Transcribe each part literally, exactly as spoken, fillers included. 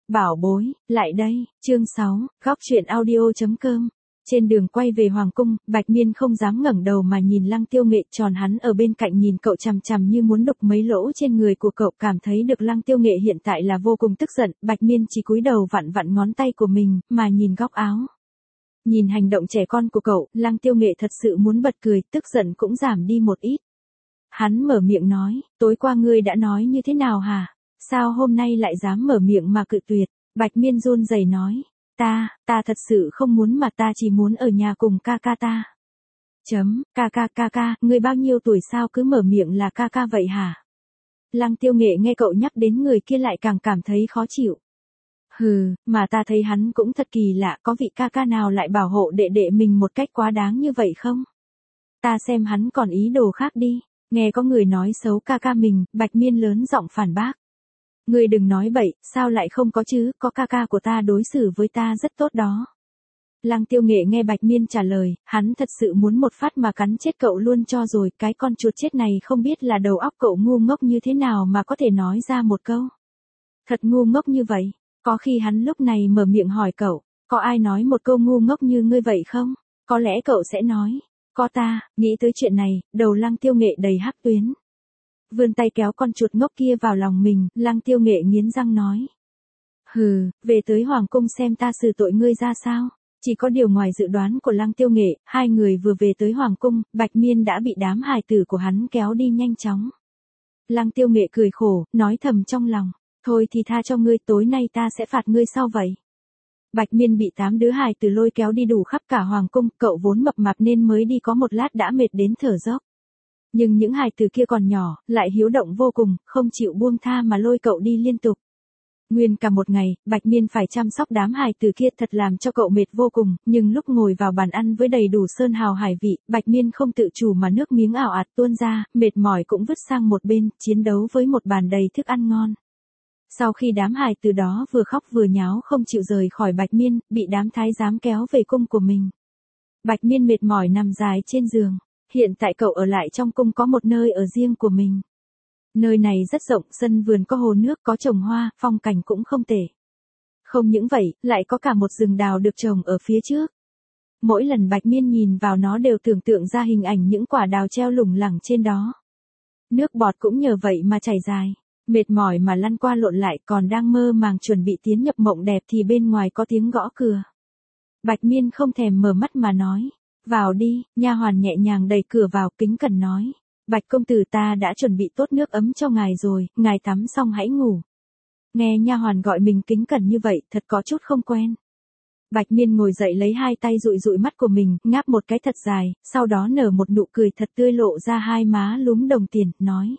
Bảo bối, lại đây, chương sáu, góc truyện audio.com. Trên đường quay về Hoàng Cung, Bạch Miên không dám ngẩng đầu mà nhìn Lăng Tiêu Nghệ, tròn hắn ở bên cạnh nhìn cậu chằm chằm như muốn đục mấy lỗ trên người của cậu, cảm thấy được Lăng Tiêu Nghệ hiện tại là vô cùng tức giận. Bạch Miên chỉ cúi đầu vặn vặn ngón tay của mình, mà nhìn góc áo. Nhìn hành động trẻ con của cậu, Lăng Tiêu Nghệ thật sự muốn bật cười, tức giận cũng giảm đi một ít. Hắn mở miệng nói, tối qua ngươi đã nói như thế nào hả? Sao hôm nay lại dám mở miệng mà cự tuyệt? Bạch Miên run rẩy nói, ta, ta thật sự không muốn mà ta chỉ muốn ở nhà cùng ca ca ta. Chấm, ca ca ca ca, ngươi bao nhiêu tuổi sao cứ mở miệng là ca ca vậy hả? Lăng Tiêu Nghệ nghe cậu nhắc đến người kia lại càng cảm thấy khó chịu. Hừ, mà ta thấy hắn cũng thật kỳ lạ, có vị ca ca nào lại bảo hộ đệ đệ mình một cách quá đáng như vậy không? Ta xem hắn còn ý đồ khác đi. Nghe có người nói xấu ca ca mình, Bạch Miên lớn giọng phản bác. Ngươi đừng nói bậy, sao lại không có chứ, có ca ca của ta đối xử với ta rất tốt đó. Lăng Tiêu Nghệ nghe Bạch Miên trả lời, hắn thật sự muốn một phát mà cắn chết cậu luôn cho rồi, cái con chuột chết này không biết là đầu óc cậu ngu ngốc như thế nào mà có thể nói ra một câu. Thật ngu ngốc như vậy, có khi hắn lúc này mở miệng hỏi cậu, có ai nói một câu ngu ngốc như ngươi vậy không? Có lẽ cậu sẽ nói. Có ta, nghĩ tới chuyện này, đầu Lăng Tiêu Nghệ đầy hắc tuyến. Vươn tay kéo con chuột ngốc kia vào lòng mình, Lăng Tiêu Nghệ nghiến răng nói. Hừ, về tới Hoàng Cung xem ta xử tội ngươi ra sao. Chỉ có điều ngoài dự đoán của Lăng Tiêu Nghệ, hai người vừa về tới Hoàng Cung, Bạch Miên đã bị đám hài tử của hắn kéo đi nhanh chóng. Lăng Tiêu Nghệ cười khổ, nói thầm trong lòng, thôi thì tha cho ngươi, tối nay ta sẽ phạt ngươi sao vậy? Bạch Miên bị tám đứa hài tử lôi kéo đi đủ khắp cả Hoàng Cung, cậu vốn mập mạp nên mới đi có một lát đã mệt đến thở dốc. Nhưng những hài tử kia còn nhỏ, lại hiếu động vô cùng, không chịu buông tha mà lôi cậu đi liên tục. Nguyên cả một ngày, Bạch Miên phải chăm sóc đám hài tử kia thật làm cho cậu mệt vô cùng, nhưng lúc ngồi vào bàn ăn với đầy đủ sơn hào hải vị, Bạch Miên không tự chủ mà nước miếng ảo ạt tuôn ra, mệt mỏi cũng vứt sang một bên, chiến đấu với một bàn đầy thức ăn ngon. Sau khi đám hài từ đó vừa khóc vừa nháo không chịu rời khỏi Bạch Miên, bị đám thái giám kéo về cung của mình. Bạch Miên mệt mỏi nằm dài trên giường. Hiện tại cậu ở lại trong cung có một nơi ở riêng của mình. Nơi này rất rộng, sân vườn có hồ nước, có trồng hoa, phong cảnh cũng không tệ. Không những vậy, lại có cả một rừng đào được trồng ở phía trước. Mỗi lần Bạch Miên nhìn vào nó đều tưởng tượng ra hình ảnh những quả đào treo lủng lẳng trên đó. Nước bọt cũng nhờ vậy mà chảy dài. Mệt mỏi mà lăn qua lộn lại, còn đang mơ màng chuẩn bị tiến nhập mộng đẹp thì bên ngoài có tiếng gõ cửa. Bạch Miên không thèm mở mắt mà nói, vào đi. Nha hoàn nhẹ nhàng đẩy cửa vào, kính cẩn nói, Bạch công tử, ta đã chuẩn bị tốt nước ấm cho ngài rồi, ngài tắm xong hãy ngủ. Nghe nha hoàn gọi mình kính cẩn như vậy, thật có chút không quen. Bạch Miên ngồi dậy lấy hai tay dụi dụi mắt của mình, ngáp một cái thật dài, sau đó nở một nụ cười thật tươi lộ ra hai má lúm đồng tiền, nói.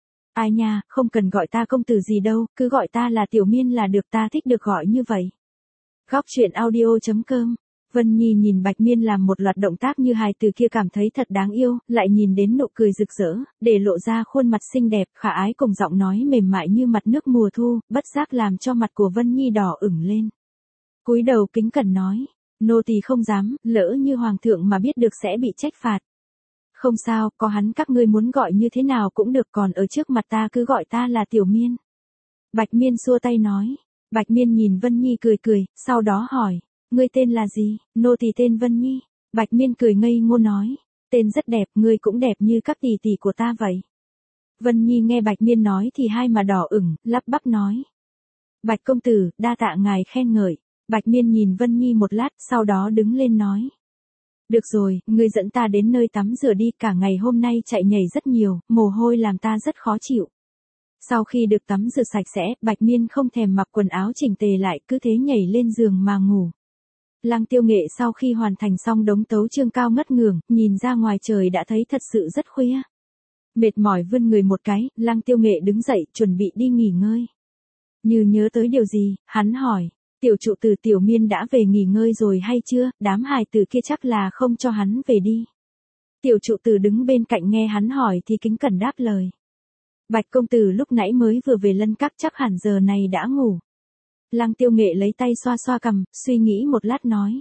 Ai nha, không cần gọi ta công tử gì đâu, cứ gọi ta là Tiểu Miên là được, ta thích được gọi như vậy. Góc truyện audio.com. Vân Nhi nhìn Bạch Miên làm một loạt động tác như hài từ kia cảm thấy thật đáng yêu, lại nhìn đến nụ cười rực rỡ, để lộ ra khuôn mặt xinh đẹp, khả ái cùng giọng nói mềm mại như mặt nước mùa thu, bất giác làm cho mặt của Vân Nhi đỏ ửng lên. Cúi đầu kính cẩn nói, nô tỳ không dám, lỡ như hoàng thượng mà biết được sẽ bị trách phạt. Không sao, có hắn các ngươi muốn gọi như thế nào cũng được, còn ở trước mặt ta cứ gọi ta là Tiểu Miên. Bạch Miên xua tay nói. Bạch Miên nhìn Vân Nhi cười cười, sau đó hỏi, ngươi tên là gì? Nô tỳ tên Vân Nhi. Bạch Miên cười ngây ngô nói, tên rất đẹp, ngươi cũng đẹp như các tỷ tỷ của ta vậy. Vân Nhi nghe Bạch Miên nói thì hai má đỏ ửng, lắp bắp nói. Bạch công tử, đa tạ ngài khen ngợi. Bạch Miên nhìn Vân Nhi một lát, sau đó đứng lên nói. Được rồi, ngươi dẫn ta đến nơi tắm rửa đi, cả ngày hôm nay chạy nhảy rất nhiều, mồ hôi làm ta rất khó chịu. Sau khi được tắm rửa sạch sẽ, Bạch Miên không thèm mặc quần áo chỉnh tề lại, cứ thế nhảy lên giường mà ngủ. Lăng Tiêu Nghệ sau khi hoàn thành xong đống tấu chương cao ngất ngường, nhìn ra ngoài trời đã thấy thật sự rất khuya. Mệt mỏi vươn người một cái, Lăng Tiêu Nghệ đứng dậy, chuẩn bị đi nghỉ ngơi. Như nhớ tới điều gì, hắn hỏi. Tiểu trụ tử Tiểu Miên đã về nghỉ ngơi rồi hay chưa, đám hài tử kia chắc là không cho hắn về đi. Tiểu trụ tử đứng bên cạnh nghe hắn hỏi thì kính cẩn đáp lời. Bạch công tử lúc nãy mới vừa về Lân Các, chắc hẳn giờ này đã ngủ. Lăng Tiêu Nghệ lấy tay xoa xoa cằm, suy nghĩ một lát nói.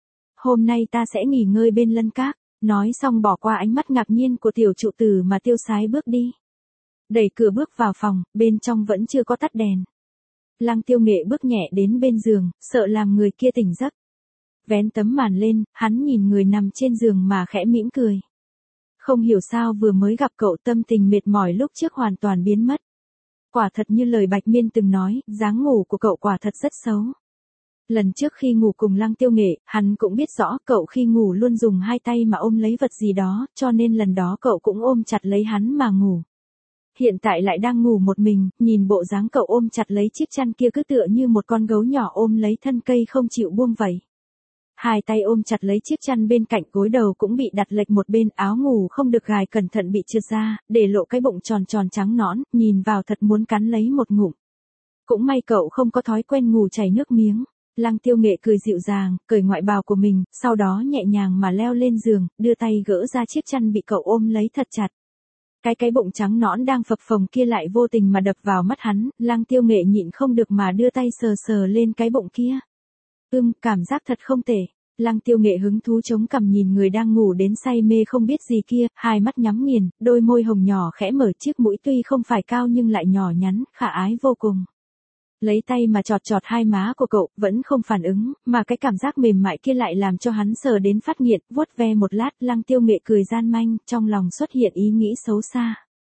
Hôm nay ta sẽ nghỉ ngơi bên Lân Các, nói xong bỏ qua ánh mắt ngạc nhiên của tiểu trụ tử mà tiêu sái bước đi. Đẩy cửa bước vào phòng, bên trong vẫn chưa có tắt đèn. Lăng Tiêu Nghệ bước nhẹ đến bên giường, sợ làm người kia tỉnh giấc. Vén tấm màn lên, hắn nhìn người nằm trên giường mà khẽ mỉm cười. Không hiểu sao vừa mới gặp cậu tâm tình mệt mỏi lúc trước hoàn toàn biến mất. Quả thật như lời Bạch Miên từng nói, dáng ngủ của cậu quả thật rất xấu. Lần trước khi ngủ cùng Lăng Tiêu Nghệ, hắn cũng biết rõ cậu khi ngủ luôn dùng hai tay mà ôm lấy vật gì đó, cho nên lần đó cậu cũng ôm chặt lấy hắn mà ngủ. Hiện tại lại đang ngủ một mình, nhìn bộ dáng cậu ôm chặt lấy chiếc chăn kia cứ tựa như một con gấu nhỏ ôm lấy thân cây không chịu buông vậy. Hai tay ôm chặt lấy chiếc chăn bên cạnh, gối đầu cũng bị đặt lệch một bên, áo ngủ không được gài cẩn thận bị trượt ra, để lộ cái bụng tròn tròn trắng nõn, nhìn vào thật muốn cắn lấy một ngụm. Cũng may cậu không có thói quen ngủ chảy nước miếng. Lăng Tiêu Nghệ cười dịu dàng, cởi ngoại bào của mình, sau đó nhẹ nhàng mà leo lên giường, đưa tay gỡ ra chiếc chăn bị cậu ôm lấy thật chặt. Cái cái bụng trắng nõn đang phập phồng kia lại vô tình mà đập vào mắt hắn, Lăng Tiêu Nghệ nhịn không được mà đưa tay sờ sờ lên cái bụng kia. Ưm, cảm giác thật không tệ. Lăng Tiêu Nghệ hứng thú chống cằm nhìn người đang ngủ đến say mê không biết gì kia, hai mắt nhắm nghiền, đôi môi hồng nhỏ khẽ mở, chiếc mũi tuy không phải cao nhưng lại nhỏ nhắn, khả ái vô cùng. Lấy tay mà chọt chọt hai má của cậu, vẫn không phản ứng, mà cái cảm giác mềm mại kia lại làm cho hắn sờ đến phát nghiện, vuốt ve một lát, Lăng Tiêu Nghệ cười gian manh, trong lòng xuất hiện ý nghĩ xấu xa.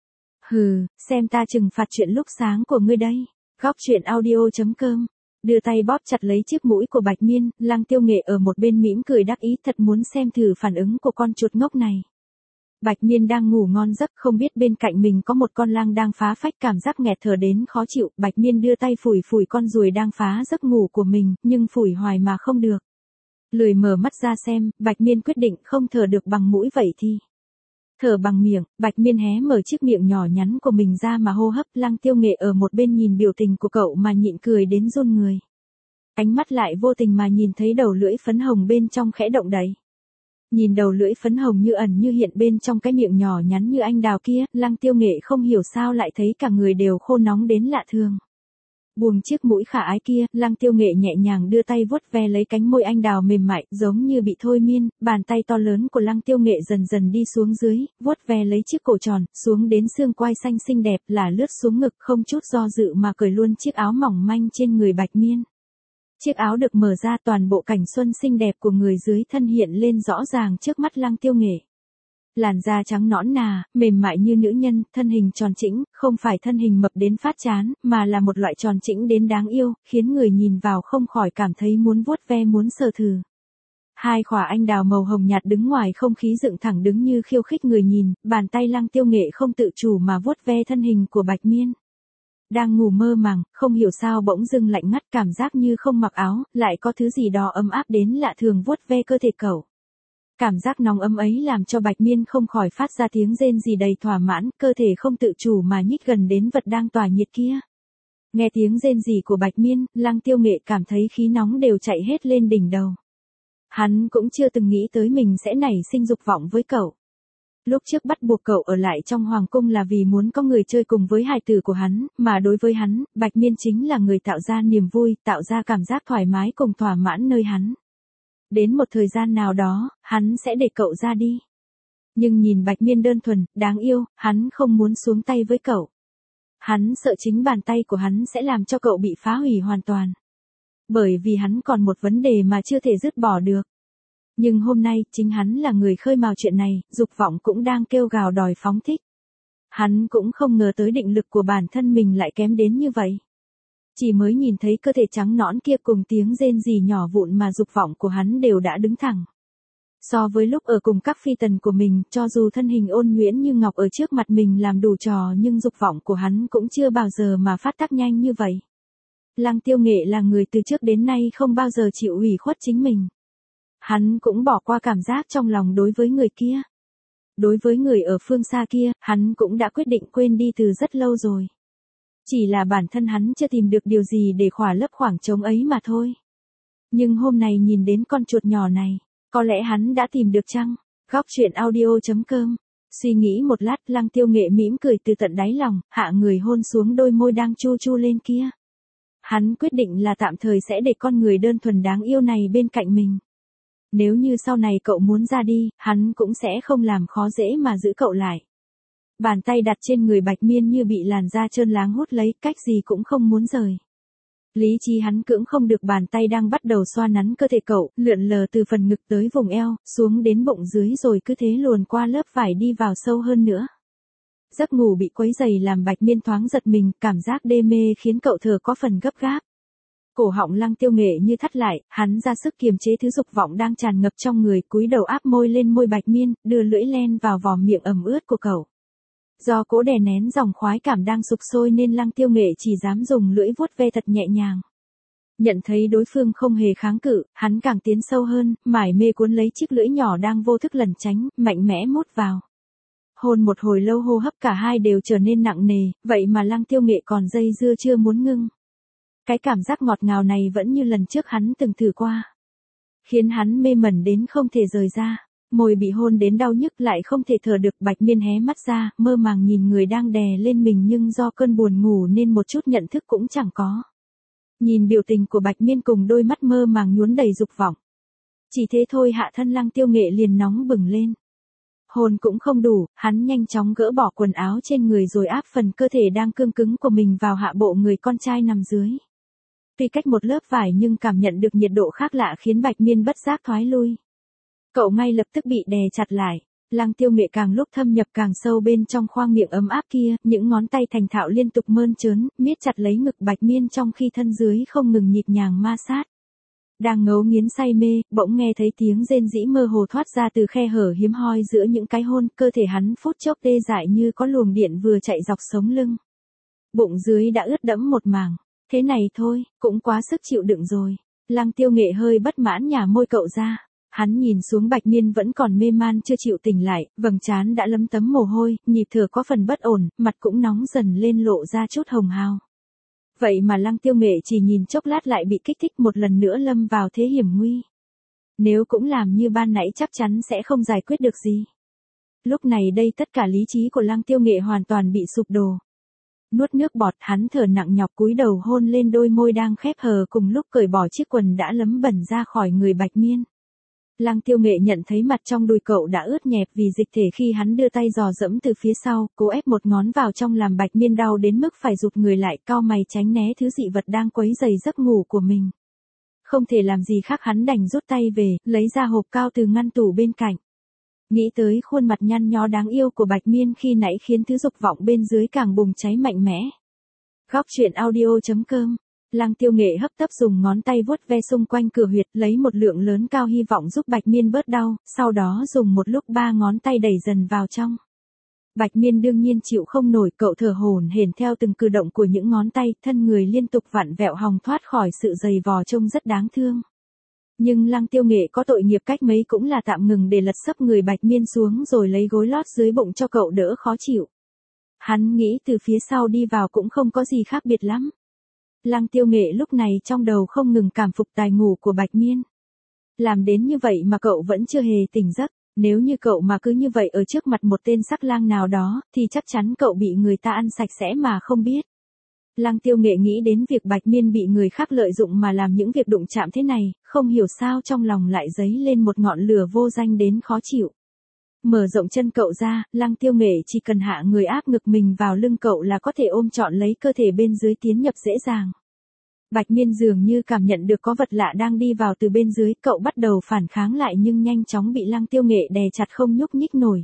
Hừ, xem ta trừng phạt chuyện lúc sáng của ngươi đây. Góc truyện audio chấm com. Đưa tay bóp chặt lấy chiếc mũi của Bạch Miên, Lăng Tiêu Nghệ ở một bên mỉm cười đắc ý, thật muốn xem thử phản ứng của con chuột ngốc này. Bạch Miên đang ngủ ngon giấc, không biết bên cạnh mình có một con lang đang phá phách, cảm giác nghẹt thở đến khó chịu, Bạch Miên đưa tay phủi phủi con ruồi đang phá giấc ngủ của mình, nhưng phủi hoài mà không được. Lười mở mắt ra xem, Bạch Miên quyết định không thở được bằng mũi vậy thì thở bằng miệng. Bạch Miên hé mở chiếc miệng nhỏ nhắn của mình ra mà hô hấp, Lăng Tiêu Nghệ ở một bên nhìn biểu tình của cậu mà nhịn cười đến run người. Ánh mắt lại vô tình mà nhìn thấy đầu lưỡi phấn hồng bên trong khẽ động đậy. Nhìn đầu lưỡi phấn hồng như ẩn như hiện bên trong cái miệng nhỏ nhắn như anh đào kia, Lăng Tiêu Nghệ không hiểu sao lại thấy cả người đều khô nóng đến lạ thường. Buông chiếc mũi khả ái kia, Lăng Tiêu Nghệ nhẹ nhàng đưa tay vuốt ve lấy cánh môi anh đào mềm mại, giống như bị thôi miên, bàn tay to lớn của Lăng Tiêu Nghệ dần dần đi xuống dưới, vuốt ve lấy chiếc cổ tròn, xuống đến xương quai xanh xinh đẹp, là lướt xuống ngực, không chút do dự mà cởi luôn chiếc áo mỏng manh trên người Bạch Miên. Chiếc áo được mở ra, toàn bộ cảnh xuân xinh đẹp của người dưới thân hiện lên rõ ràng trước mắt Lăng Tiêu Nghệ. Làn da trắng nõn nà, mềm mại như nữ nhân, thân hình tròn trĩnh, không phải thân hình mập đến phát chán, mà là một loại tròn trĩnh đến đáng yêu, khiến người nhìn vào không khỏi cảm thấy muốn vuốt ve muốn sờ thử. Hai khỏa anh đào màu hồng nhạt đứng ngoài không khí dựng thẳng đứng như khiêu khích người nhìn, bàn tay Lăng Tiêu Nghệ không tự chủ mà vuốt ve thân hình của Bạch Miên. Đang ngủ mơ màng, không hiểu sao bỗng dưng lạnh ngắt, cảm giác như không mặc áo, lại có thứ gì đó ấm áp đến lạ thường vuốt ve cơ thể cậu. Cảm giác nóng ấm ấy làm cho Bạch Miên không khỏi phát ra tiếng rên rỉ đầy thỏa mãn, cơ thể không tự chủ mà nhích gần đến vật đang tỏa nhiệt kia. Nghe tiếng rên rỉ của Bạch Miên, Lăng Tiêu Nghệ cảm thấy khí nóng đều chạy hết lên đỉnh đầu. Hắn cũng chưa từng nghĩ tới mình sẽ nảy sinh dục vọng với cậu. Lúc trước bắt buộc cậu ở lại trong hoàng cung là vì muốn có người chơi cùng với hài tử của hắn, mà đối với hắn, Bạch Miên chính là người tạo ra niềm vui, tạo ra cảm giác thoải mái cùng thỏa mãn nơi hắn. Đến một thời gian nào đó, hắn sẽ để cậu ra đi. Nhưng nhìn Bạch Miên đơn thuần, đáng yêu, hắn không muốn xuống tay với cậu. Hắn sợ chính bàn tay của hắn sẽ làm cho cậu bị phá hủy hoàn toàn. Bởi vì hắn còn một vấn đề mà chưa thể dứt bỏ được. Nhưng hôm nay, chính hắn là người khơi mào chuyện này, dục vọng cũng đang kêu gào đòi phóng thích. Hắn cũng không ngờ tới định lực của bản thân mình lại kém đến như vậy. Chỉ mới nhìn thấy cơ thể trắng nõn kia cùng tiếng rên rỉ nhỏ vụn mà dục vọng của hắn đều đã đứng thẳng. So với lúc ở cùng các phi tần của mình, cho dù thân hình ôn nhuyễn như ngọc ở trước mặt mình làm đủ trò nhưng dục vọng của hắn cũng chưa bao giờ mà phát tác nhanh như vậy. Lăng Tiêu Nghệ là người từ trước đến nay không bao giờ chịu ủy khuất chính mình. Hắn cũng bỏ qua cảm giác trong lòng đối với người kia. Đối với người ở phương xa kia, hắn cũng đã quyết định quên đi từ rất lâu rồi. Chỉ là bản thân hắn chưa tìm được điều gì để khỏa lấp khoảng trống ấy mà thôi. Nhưng hôm nay nhìn đến con chuột nhỏ này, có lẽ hắn đã tìm được chăng? Góc truyện audio chấm com. Suy nghĩ một lát, Lăng Tiêu Nghệ mỉm cười từ tận đáy lòng, hạ người hôn xuống đôi môi đang chu chu lên kia. Hắn quyết định là tạm thời sẽ để con người đơn thuần đáng yêu này bên cạnh mình. Nếu như sau này cậu muốn ra đi, hắn cũng sẽ không làm khó dễ mà giữ cậu lại. Bàn tay đặt trên người Bạch Miên như bị làn da trơn láng hút lấy, cách gì cũng không muốn rời. Lý trí hắn cưỡng không được, bàn tay đang bắt đầu xoa nắn cơ thể cậu, lượn lờ từ phần ngực tới vùng eo, xuống đến bụng dưới rồi cứ thế luồn qua lớp vải đi vào sâu hơn nữa. Giấc ngủ bị quấy dày làm Bạch Miên thoáng giật mình, cảm giác đê mê khiến cậu thở có phần gấp gáp. Cổ họng Lăng Tiêu Nghệ như thắt lại, hắn ra sức kiềm chế thứ dục vọng đang tràn ngập trong người, cúi đầu áp môi lên môi Bạch Miên, đưa lưỡi len vào vò miệng ẩm ướt của cậu. Do cố đè nén dòng khoái cảm đang sục sôi nên Lăng Tiêu Nghệ chỉ dám dùng lưỡi vuốt ve thật nhẹ nhàng. Nhận thấy đối phương không hề kháng cự, hắn càng tiến sâu hơn, mải mê cuốn lấy chiếc lưỡi nhỏ đang vô thức lẩn tránh, mạnh mẽ mút vào. Hôn một hồi lâu, hô hấp cả hai đều trở nên nặng nề, vậy mà Lăng Tiêu Nghệ còn dây dưa chưa muốn ngưng. Cái cảm giác ngọt ngào này vẫn như lần trước hắn từng thử qua, khiến hắn mê mẩn đến không thể rời ra. Môi bị hôn đến đau nhức lại không thể thở được, Bạch Miên hé mắt ra, mơ màng nhìn người đang đè lên mình nhưng do cơn buồn ngủ nên một chút nhận thức cũng chẳng có. Nhìn biểu tình của Bạch Miên cùng đôi mắt mơ màng nhuốm đầy dục vọng. Chỉ thế thôi hạ thân Lăng Tiêu Nghệ liền nóng bừng lên. Hôn cũng không đủ, hắn nhanh chóng gỡ bỏ quần áo trên người rồi áp phần cơ thể đang cương cứng của mình vào hạ bộ người con trai nằm dưới. Tuy cách một lớp vải nhưng cảm nhận được nhiệt độ khác lạ khiến Bạch Miên bất giác thoái lui. Cậu ngay lập tức bị đè chặt lại. Lăng Tiêu Nghệ càng lúc thâm nhập càng sâu bên trong khoang miệng ấm áp kia, những ngón tay thành thạo liên tục mơn trớn, miết chặt lấy ngực Bạch Miên trong khi thân dưới không ngừng nhịp nhàng ma sát. Đang ngấu nghiến say mê, bỗng nghe thấy tiếng rên rĩ mơ hồ thoát ra từ khe hở hiếm hoi giữa những cái hôn, cơ thể hắn phút chốc tê dại như có luồng điện vừa chạy dọc sống lưng. Bụng dưới đã ướt đẫm một mảng. Thế này thôi, cũng quá sức chịu đựng rồi. Lăng Tiêu Nghệ hơi bất mãn nhả môi cậu ra. Hắn nhìn xuống Bạch Miên vẫn còn mê man chưa chịu tỉnh lại, vầng trán đã lấm tấm mồ hôi, nhịp thở có phần bất ổn, mặt cũng nóng dần lên lộ ra chút hồng hào. Vậy mà Lăng Tiêu Nghệ chỉ nhìn chốc lát lại bị kích thích một lần nữa lâm vào thế hiểm nguy. Nếu cũng làm như ban nãy chắc chắn sẽ không giải quyết được gì. Lúc này đây tất cả lý trí của Lăng Tiêu Nghệ hoàn toàn bị sụp đổ. Nuốt nước bọt, hắn thở nặng nhọc cúi đầu hôn lên đôi môi đang khép hờ, cùng lúc cởi bỏ chiếc quần đã lấm bẩn ra khỏi người Bạch Miên. Lăng Tiêu Nghệ nhận thấy mặt trong đùi cậu đã ướt nhẹp vì dịch thể khi hắn đưa tay dò dẫm từ phía sau, cố ép một ngón vào trong làm Bạch Miên đau đến mức phải rụt người lại, cau mày tránh né thứ dị vật đang quấy rầy giấc ngủ của mình. Không thể làm gì khác, hắn đành rút tay về, lấy ra hộp cao từ ngăn tủ bên cạnh. Nghĩ tới khuôn mặt nhăn nhó đáng yêu của Bạch Miên khi nãy khiến thứ dục vọng bên dưới càng bùng cháy mạnh mẽ. Góc truyện audio chấm com. Lăng Tiêu Nghệ hấp tấp dùng ngón tay vuốt ve xung quanh cửa huyệt, lấy một lượng lớn cao hy vọng giúp Bạch Miên bớt đau, sau đó dùng một lúc ba ngón tay đẩy dần vào trong. Bạch Miên đương nhiên chịu không nổi, cậu thở hổn hển theo từng cử động của những ngón tay, thân người liên tục vặn vẹo hòng thoát khỏi sự dày vò trông rất đáng thương. Nhưng Lăng Tiêu Nghệ có tội nghiệp cách mấy cũng là tạm ngừng để lật sấp người Bạch Miên xuống rồi lấy gối lót dưới bụng cho cậu đỡ khó chịu. Hắn nghĩ từ phía sau đi vào cũng không có gì khác biệt lắm. Lăng Tiêu Nghệ lúc này trong đầu không ngừng cảm phục tài ngủ của Bạch Miên. Làm đến như vậy mà cậu vẫn chưa hề tỉnh giấc, nếu như cậu mà cứ như vậy ở trước mặt một tên sắc lang nào đó, thì chắc chắn cậu bị người ta ăn sạch sẽ mà không biết. Lăng Tiêu Nghệ nghĩ đến việc Bạch Miên bị người khác lợi dụng mà làm những việc đụng chạm thế này, không hiểu sao trong lòng lại dấy lên một ngọn lửa vô danh đến khó chịu. Mở rộng chân cậu ra, Lăng Tiêu Nghệ chỉ cần hạ người áp ngực mình vào lưng cậu là có thể ôm trọn lấy cơ thể bên dưới tiến nhập dễ dàng. Bạch Miên dường như cảm nhận được có vật lạ đang đi vào từ bên dưới, cậu bắt đầu phản kháng lại nhưng nhanh chóng bị Lăng Tiêu Nghệ đè chặt không nhúc nhích nổi.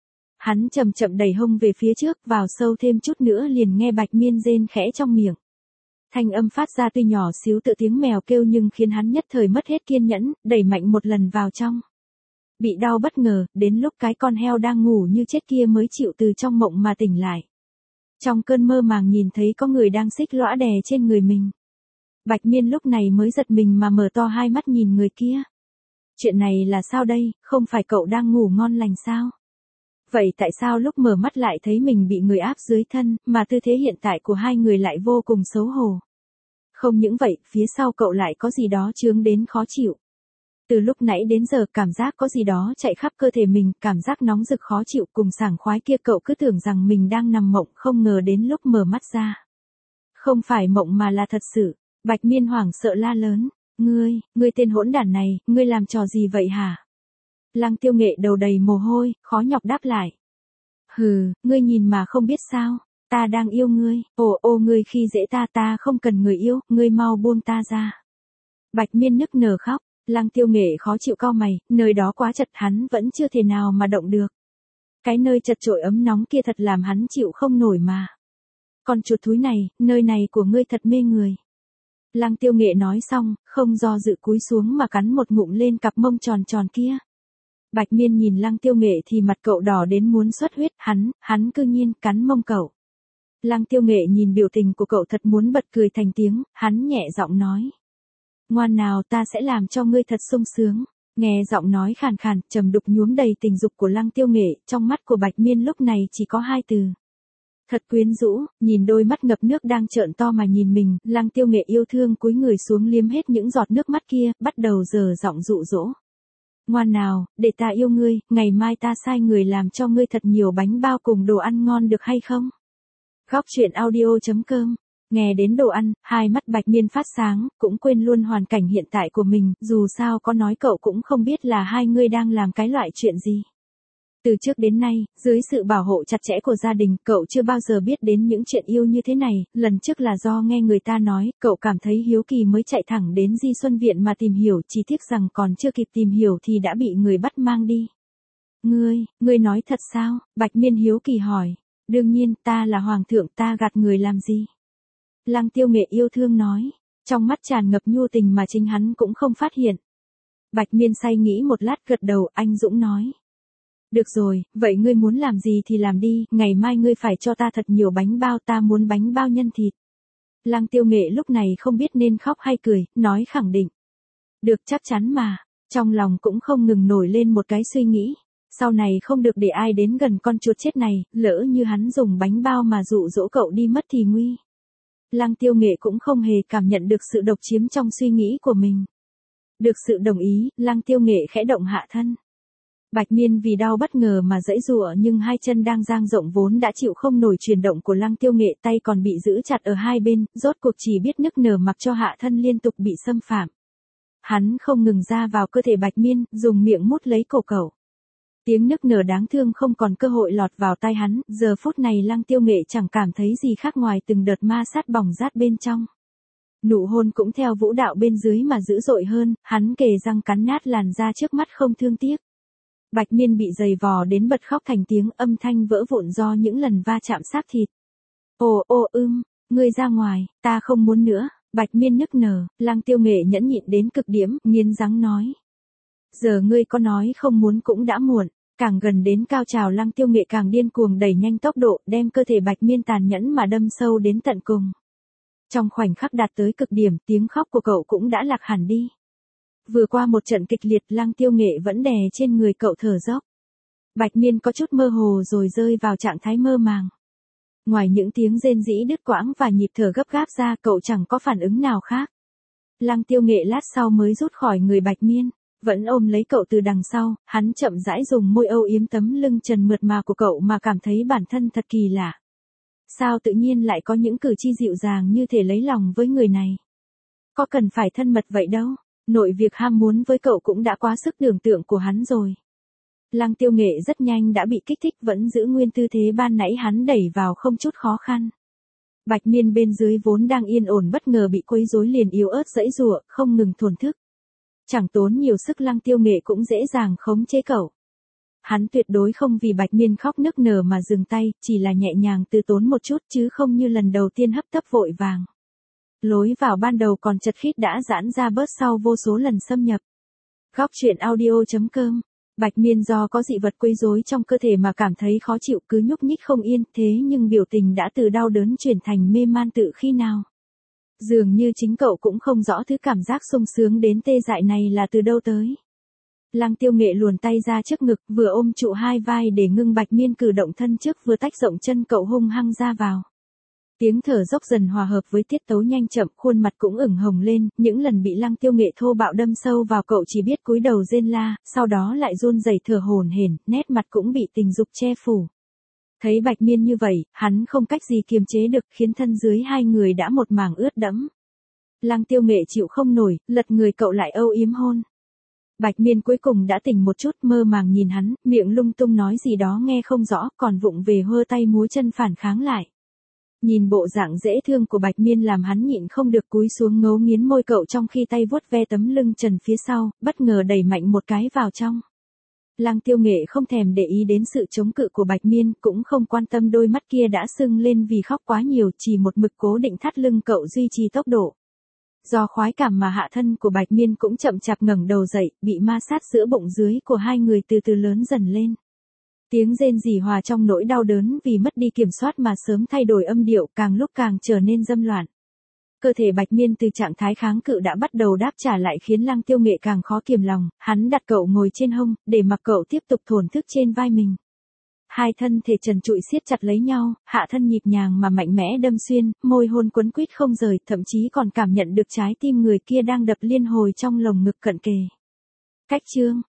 Hắn chậm chậm đẩy hông về phía trước, vào sâu thêm chút nữa liền nghe Bạch Miên rên khẽ trong miệng. Thanh âm phát ra tuy nhỏ xíu tựa tiếng mèo kêu nhưng khiến hắn nhất thời mất hết kiên nhẫn, đẩy mạnh một lần vào trong. Bị đau bất ngờ, đến lúc cái con heo đang ngủ như chết kia mới chịu từ trong mộng mà tỉnh lại. Trong cơn mơ màng nhìn thấy có người đang xích lõa đè trên người mình. Bạch Miên lúc này mới giật mình mà mở to hai mắt nhìn người kia. Chuyện này là sao đây, không phải cậu đang ngủ ngon lành sao? Vậy tại sao lúc mở mắt lại thấy mình bị người áp dưới thân, mà tư thế hiện tại của hai người lại vô cùng xấu hổ? Không những vậy, phía sau cậu lại có gì đó chướng đến khó chịu. Từ lúc nãy đến giờ cảm giác có gì đó chạy khắp cơ thể mình, cảm giác nóng rực khó chịu cùng sảng khoái kia, cậu cứ tưởng rằng mình đang nằm mộng, không ngờ đến lúc mở mắt ra. Không phải mộng mà là thật sự. Bạch Miên hoảng sợ la lớn, ngươi, ngươi tên hỗn đản này, ngươi làm trò gì vậy hả? Lăng Tiêu Nghệ đầu đầy mồ hôi, khó nhọc đáp lại. Hừ, ngươi nhìn mà không biết sao, ta đang yêu ngươi, ồ ô ngươi khi dễ ta ta không cần người yêu, ngươi mau buông ta ra. Bạch Miên nức nở khóc, Lăng Tiêu Nghệ khó chịu cau mày, nơi đó quá chật hắn vẫn chưa thể nào mà động được. Cái nơi chật chội ấm nóng kia thật làm hắn chịu không nổi mà. Con chuột thúi này, nơi này của ngươi thật mê người. Lăng Tiêu Nghệ nói xong, không do dự cúi xuống mà cắn một ngụm lên cặp mông tròn tròn kia. Bạch Miên nhìn Lăng Tiêu Nghệ thì mặt cậu đỏ đến muốn xuất huyết, hắn, hắn cư nhiên cắn mông cậu. Lăng Tiêu Nghệ nhìn biểu tình của cậu thật muốn bật cười thành tiếng, hắn nhẹ giọng nói. Ngoan nào ta sẽ làm cho ngươi thật sung sướng. Nghe giọng nói khàn khàn, trầm đục nhuốm đầy tình dục của Lăng Tiêu Nghệ, trong mắt của Bạch Miên lúc này chỉ có hai từ. Thật quyến rũ, nhìn đôi mắt ngập nước đang trợn to mà nhìn mình, Lăng Tiêu Nghệ yêu thương cúi người xuống liếm hết những giọt nước mắt kia, bắt đầu giở giọng dụ dỗ. Ngoan nào, để ta yêu ngươi, ngày mai ta sai người làm cho ngươi thật nhiều bánh bao cùng đồ ăn ngon được hay không? Góc truyện audio chấm com. Nghe đến đồ ăn, hai mắt Bạch Miên phát sáng, cũng quên luôn hoàn cảnh hiện tại của mình, dù sao có nói cậu cũng không biết là hai người đang làm cái loại chuyện gì. Từ trước đến nay, dưới sự bảo hộ chặt chẽ của gia đình, cậu chưa bao giờ biết đến những chuyện yêu như thế này, lần trước là do nghe người ta nói, cậu cảm thấy hiếu kỳ mới chạy thẳng đến Di Xuân Viện mà tìm hiểu, chỉ tiếc rằng còn chưa kịp tìm hiểu thì đã bị người bắt mang đi. Ngươi, ngươi nói thật sao? Bạch Miên hiếu kỳ hỏi. Đương nhiên, ta là hoàng thượng, ta gạt người làm gì? Lăng Tiêu Nghệ yêu thương nói, trong mắt tràn ngập nhu tình mà chính hắn cũng không phát hiện. Bạch Miên say nghĩ một lát gật đầu, anh Dũng nói. Được rồi, vậy ngươi muốn làm gì thì làm đi, ngày mai ngươi phải cho ta thật nhiều bánh bao, ta muốn bánh bao nhân thịt. Lăng Tiêu Nghệ lúc này không biết nên khóc hay cười, nói khẳng định. Được chắc chắn mà, trong lòng cũng không ngừng nổi lên một cái suy nghĩ. Sau này không được để ai đến gần con chuột chết này, lỡ như hắn dùng bánh bao mà dụ dỗ cậu đi mất thì nguy. Lăng Tiêu Nghệ cũng không hề cảm nhận được sự độc chiếm trong suy nghĩ của mình. Được sự đồng ý, Lăng Tiêu Nghệ khẽ động hạ thân. Bạch Miên vì đau bất ngờ mà giãy giụa nhưng hai chân đang dang rộng vốn đã chịu không nổi chuyển động của Lăng Tiêu Nghệ, tay còn bị giữ chặt ở hai bên, rốt cuộc chỉ biết nức nở mặc cho hạ thân liên tục bị xâm phạm. Hắn không ngừng ra vào cơ thể Bạch Miên, dùng miệng mút lấy cổ cậu. Tiếng nức nở đáng thương không còn cơ hội lọt vào tai hắn, giờ phút này Lăng Tiêu Nghệ chẳng cảm thấy gì khác ngoài từng đợt ma sát bỏng rát bên trong. Nụ hôn cũng theo vũ đạo bên dưới mà dữ dội hơn, hắn kề răng cắn nát làn da trước mắt không thương tiếc. Bạch Miên bị giày vò đến bật khóc thành tiếng, âm thanh vỡ vụn do những lần va chạm xác thịt. Ồ ô ưm, ngươi ra ngoài, ta không muốn nữa. Bạch Miên nức nở, Lăng Tiêu Nghệ nhẫn nhịn đến cực điểm, nghiến răng nói. Giờ ngươi có nói không muốn cũng đã muộn. Càng gần đến cao trào Lăng Tiêu Nghệ càng điên cuồng đẩy nhanh tốc độ, đem cơ thể Bạch Miên tàn nhẫn mà đâm sâu đến tận cùng. Trong khoảnh khắc đạt tới cực điểm, tiếng khóc của cậu cũng đã lạc hẳn đi. Vừa qua một trận kịch liệt, Lăng Tiêu Nghệ vẫn đè trên người cậu thở dốc. Bạch Miên có chút mơ hồ rồi rơi vào trạng thái mơ màng. Ngoài những tiếng rên rỉ đứt quãng và nhịp thở gấp gáp ra, cậu chẳng có phản ứng nào khác. Lăng Tiêu Nghệ lát sau mới rút khỏi người Bạch Miên, vẫn ôm lấy cậu từ đằng sau, hắn chậm rãi dùng môi âu yếm tấm lưng trần mượt mà của cậu mà cảm thấy bản thân thật kỳ lạ. Sao tự nhiên lại có những cử chỉ dịu dàng như thể lấy lòng với người này? Có cần phải thân mật vậy đâu, nội việc ham muốn với cậu cũng đã quá sức tưởng tượng của hắn rồi. Lăng Tiêu Nghệ rất nhanh đã bị kích thích, vẫn giữ nguyên tư thế ban nãy hắn đẩy vào không chút khó khăn. Bạch Miên bên dưới vốn đang yên ổn bất ngờ bị quấy rối liền yếu ớt giãy giụa, không ngừng thổn thức. Chẳng tốn nhiều sức Lăng Tiêu Nghệ cũng dễ dàng khống chế cậu. Hắn tuyệt đối không vì Bạch Miên khóc nức nở mà dừng tay, chỉ là nhẹ nhàng từ tốn một chút chứ không như lần đầu tiên hấp tấp vội vàng. Lối vào ban đầu còn chật khít đã giãn ra bớt sau vô số lần xâm nhập. Góc truyện audio chấm com. Bạch Miên do có dị vật quấy rối trong cơ thể mà cảm thấy khó chịu, cứ nhúc nhích không yên, thế nhưng biểu tình đã từ đau đớn chuyển thành mê man tự khi nào. Dường như chính cậu cũng không rõ thứ cảm giác sung sướng đến tê dại này là từ đâu tới. Lăng Tiêu Nghệ luồn tay ra trước ngực, vừa ôm trụ hai vai để ngưng Bạch Miên cử động thân trước, vừa tách rộng chân cậu hung hăng ra vào. Tiếng thở dốc dần hòa hợp với tiết tấu nhanh chậm, khuôn mặt cũng ửng hồng lên, những lần bị Lăng Tiêu Nghệ thô bạo đâm sâu vào cậu chỉ biết cúi đầu rên la, sau đó lại run rẩy thở hổn hển, nét mặt cũng bị tình dục che phủ. Thấy Bạch Miên như vậy, hắn không cách gì kiềm chế được, khiến thân dưới hai người đã một mảng ướt đẫm. Lăng Tiêu Nghệ chịu không nổi, lật người cậu lại âu yếm hôn. Bạch Miên cuối cùng đã tỉnh một chút, mơ màng nhìn hắn, miệng lung tung nói gì đó nghe không rõ, còn vụng về hơ tay múa chân phản kháng lại. Nhìn bộ dạng dễ thương của Bạch Miên làm hắn nhịn không được cúi xuống ngấu nghiến môi cậu trong khi tay vuốt ve tấm lưng trần phía sau, bất ngờ đẩy mạnh một cái vào trong. Lăng Tiêu Nghệ không thèm để ý đến sự chống cự của Bạch Miên, cũng không quan tâm đôi mắt kia đã sưng lên vì khóc quá nhiều, chỉ một mực cố định thắt lưng cậu duy trì tốc độ. Do khoái cảm mà hạ thân của Bạch Miên cũng chậm chạp ngẩng đầu dậy, bị ma sát giữa bụng dưới của hai người từ từ lớn dần lên. Tiếng rên rỉ hòa trong nỗi đau đớn vì mất đi kiểm soát mà sớm thay đổi âm điệu, càng lúc càng trở nên dâm loạn. Cơ thể Bạch Miên từ trạng thái kháng cự đã bắt đầu đáp trả lại khiến Lăng Tiêu Nghệ càng khó kiềm lòng, hắn đặt cậu ngồi trên hông, để mặc cậu tiếp tục thổn thức trên vai mình. Hai thân thể trần trụi siết chặt lấy nhau, hạ thân nhịp nhàng mà mạnh mẽ đâm xuyên, môi hôn quấn quýt không rời, thậm chí còn cảm nhận được trái tim người kia đang đập liên hồi trong lồng ngực cận kề. Cách chương